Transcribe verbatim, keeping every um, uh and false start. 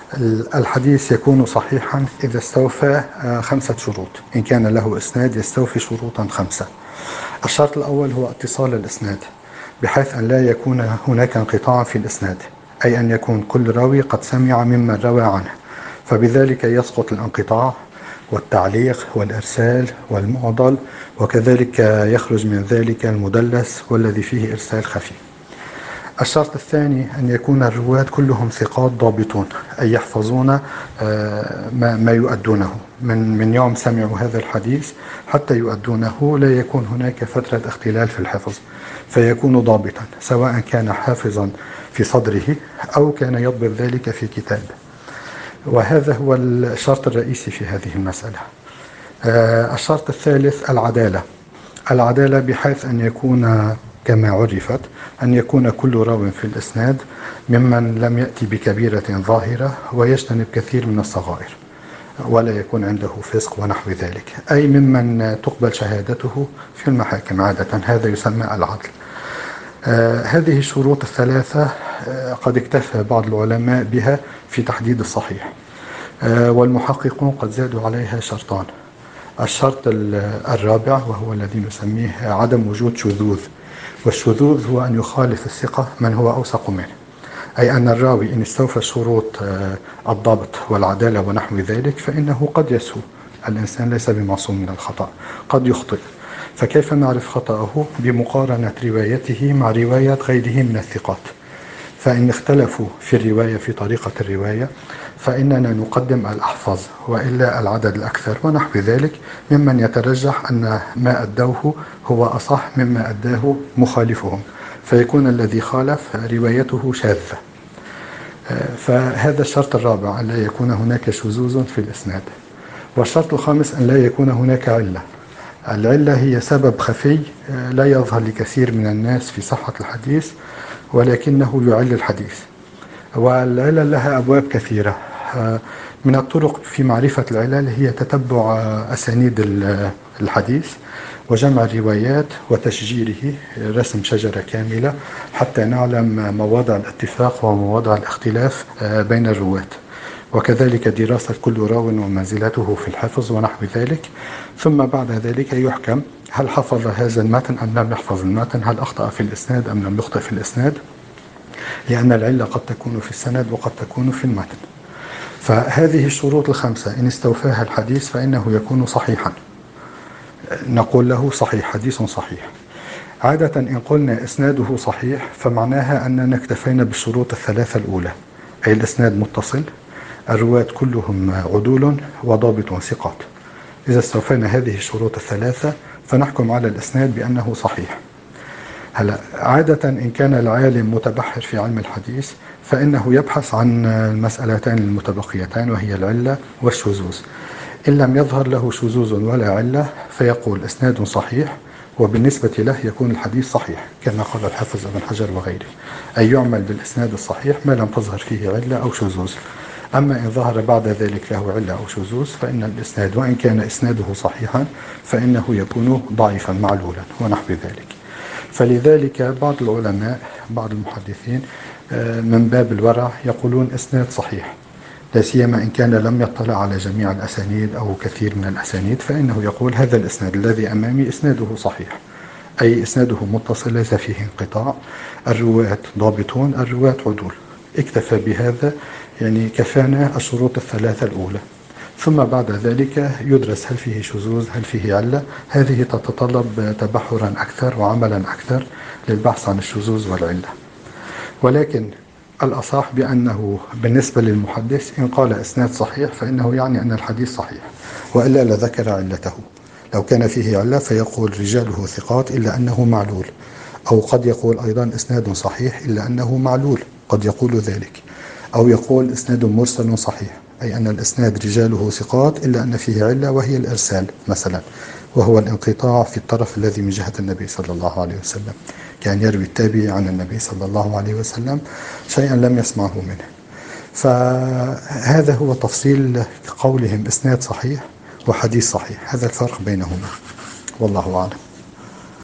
الحديث يكون صحيحا إذا استوفى خمسة شروط. إن كان له إسناد يستوفي شروطا خمسة. الشرط الأول هو اتصال الإسناد، بحيث أن لا يكون هناك انقطاع في الإسناد، أي أن يكون كل راوي قد سمع ممن روى عنه، فبذلك يسقط الانقطاع والتعليق والإرسال والمعضل، وكذلك يخرج من ذلك المدلس والذي فيه إرسال خفي. الشرط الثاني أن يكون الرواة كلهم ثقات ضابطون، أي يحفظون ما يؤدونه من من يوم سمعوا هذا الحديث حتى يؤدونه، لا يكون هناك فترة اختلال في الحفظ، فيكون ضابطا سواء كان حافظا في صدره أو كان يضبط ذلك في كتاب. وهذا هو الشرط الرئيسي في هذه المسألة. الشرط الثالث العدالة. العدالة بحيث أن يكون كما عرفت أن يكون كل راو في الإسناد ممن لم يأتي بكبيرة ظاهرة ويجتنب كثير من الصغائر، ولا يكون عنده فسق ونحو ذلك، أي ممن تقبل شهادته في المحاكم عادة. هذا يسمى العدل. آه هذه الشروط الثلاثة آه قد اكتفى بعض العلماء بها في تحديد الصحيح، آه والمحققون قد زادوا عليها شرطان. الشرط الرابع وهو الذي نسميه عدم وجود شذوذ، والشذوذ هو أن يخالف الثقة من هو أوثق منه، أي أن الراوي إن استوفى شروط الضبط والعدالة ونحو ذلك فإنه قد يسهو. الإنسان ليس بمعصوم من الخطأ، قد يخطئ، فكيف نعرف خطأه؟ بمقارنة روايته مع رواية غيره من الثقات. فإن اختلفوا في الرواية في طريقة الرواية فإننا نقدم الأحفظ وإلا العدد الأكثر ونحو ذلك، ممن يترجح أن ما أدوه هو أصح مما أداه مخالفهم، فيكون الذي خالف روايته شاذة. فهذا الشرط الرابع، أن لا يكون هناك شذوذ في الإسناد. والشرط الخامس أن لا يكون هناك علة. العلة هي سبب خفي لا يظهر لكثير من الناس في صحة الحديث، ولكنه يعل الحديث. والعلل لها أبواب كثيرة. من الطرق في معرفة العلل هي تتبع أسانيد الحديث وجمع الروايات وتشجيره، رسم شجرة كاملة حتى نعلم مواضع الاتفاق ومواضع الاختلاف بين الرواة، وكذلك دراسة كل راو ومنزلته في الحفظ ونحو ذلك. ثم بعد ذلك يحكم هل حفظ هذا المتن أم لم يحفظ المتن، هل أخطأ في الإسناد أم لم يخطئ في الإسناد، لأن العلة قد تكون في السند وقد تكون في المتن. فهذه الشروط الخمسة إن استوفاها الحديث فإنه يكون صحيحا، نقول له صحيح، حديث صحيح. عادة إن قلنا إسناده صحيح فمعناها أننا اكتفينا بالشروط الثلاثة الأولى، أي الإسناد متصل، الرواة كلهم عدول وضابط ثقات. إذا استوفينا هذه الشروط الثلاثة فنحكم على الإسناد بأنه صحيح. هلا عادة إن كان العالم متبحر في علم الحديث فإنه يبحث عن المسألتين المتبقيتين وهي العلة والشذوذ. إن لم يظهر له شذوذ ولا علة فيقول إسناد صحيح، وبالنسبة له يكون الحديث صحيح كما قال الحافظ ابن حجر وغيره، أي يعمل بالإسناد الصحيح ما لم تظهر فيه علة أو شذوذ. أما إن ظهر بعد ذلك له علة أو شذوذ فإن الإسناد وإن كان إسناده صحيحا فإنه يكون ضعيفا معلولا ونحو ذلك. فلذلك بعض العلماء بعض المحدثين من باب الورع يقولون إسناد صحيح، لا سيما إن كان لم يطلع على جميع الأسانيد أو كثير من الأسانيد، فإنه يقول هذا الإسناد الذي أمامي إسناده صحيح، أي إسناده متصل ليس فيه انقطاع، الرواة ضابطون، الرواة عدول. اكتفى بهذا، يعني كفانا الشروط الثلاثة الأولى. ثم بعد ذلك يدرس هل فيه شذوذ هل فيه علة. هذه تتطلب تبحرا أكثر وعملا أكثر للبحث عن الشذوذ والعلة. ولكن الأصح بأنه بالنسبة للمحدث إن قال إسناد صحيح فإنه يعني أن الحديث صحيح، وإلا لذكر علته. لو كان فيه علة فيقول رجاله ثقات إلا أنه معلول، أو قد يقول أيضا إسناد صحيح إلا أنه معلول، قد يقول ذلك. أو يقول إسناد مرسل صحيح، أي أن الإسناد رجاله ثقات إلا أن فيه علة وهي الإرسال مثلا، وهو الانقطاع في الطرف الذي من جهة النبي صلى الله عليه وسلم، كان يروي التابعي عن النبي صلى الله عليه وسلم شيئا لم يسمعه منه. فهذا هو تفصيل قولهم إسناد صحيح وحديث صحيح، هذا الفرق بينهما، والله أعلم.